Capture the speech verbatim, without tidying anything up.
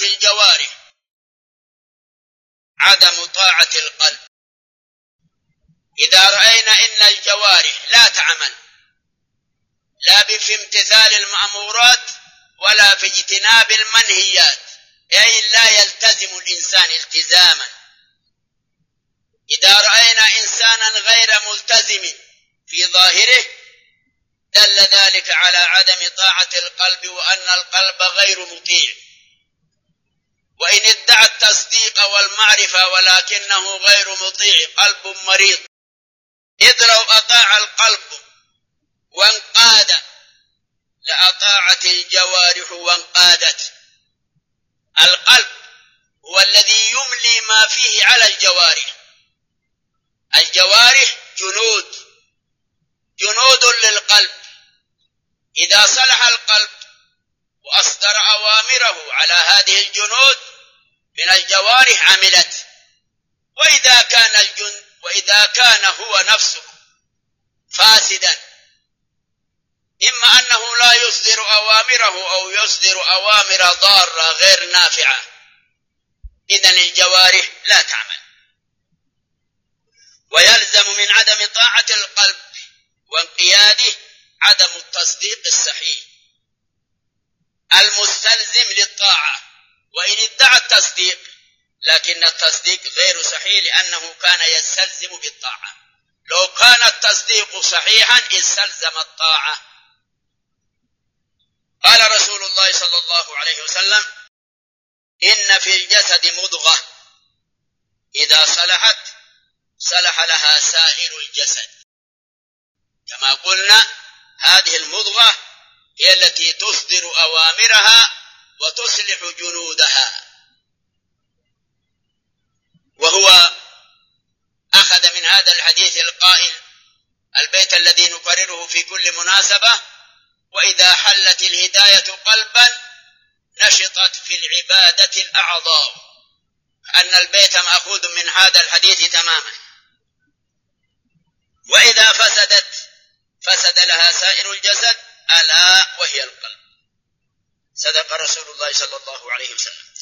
الجوارح عدم طاعة القلب. إذا رأينا إن الجوارح لا تعمل لا في امتثال المأمورات ولا في اجتناب المنهيات، أي لا يلتزم الإنسان التزاما، إذا رأينا إنسانا غير ملتزم في ظاهره دل ذلك على عدم طاعة القلب وأن القلب غير مطيع. وإن ادعى التصديق والمعرفة ولكنه غير مطيع قلب مريض، إذ لو أطاع القلب وانقاد لأطاعت الجوارح وانقادت. القلب هو الذي يملي ما فيه على الجوارح. الجوارح جنود جنود للقلب، إذا صلح القلب وأصدر أوامره على هذه الجنود من الجوارح عملت. وإذا كان الجند وإذا كان هو نفسه فاسدا، إما أنه لا يصدر أوامره أو يصدر أوامر ضارة غير نافعة، إذن الجوارح لا تعمل. ويلزم من عدم طاعة القلب وانقياده عدم التصديق الصحيح المستلزم للطاعة. وإن ادعى التصديق لكن التصديق غير صحيح لأنه كان يستلزم بالطاعة. لو كان التصديق صحيحا استلزم الطاعة. قال رسول الله صلى الله عليه وسلم: إن في الجسد مضغة إذا صلحت صلح لها سائر الجسد. كما قلنا هذه المضغة هي التي تصدر أوامرها وتصلح جنودها. وهو أخذ من هذا الحديث القائل البيت الذي نكرره في كل مناسبة: وإذا حلت الهداية قلبا نشطت في العبادة الأعضاء. أن البيت مأخوذ من هذا الحديث تماما. وإذا فسدت فسد لها سائر الجسد ألا وهي القلب. صدق رسول الله صلى الله عليه وسلم.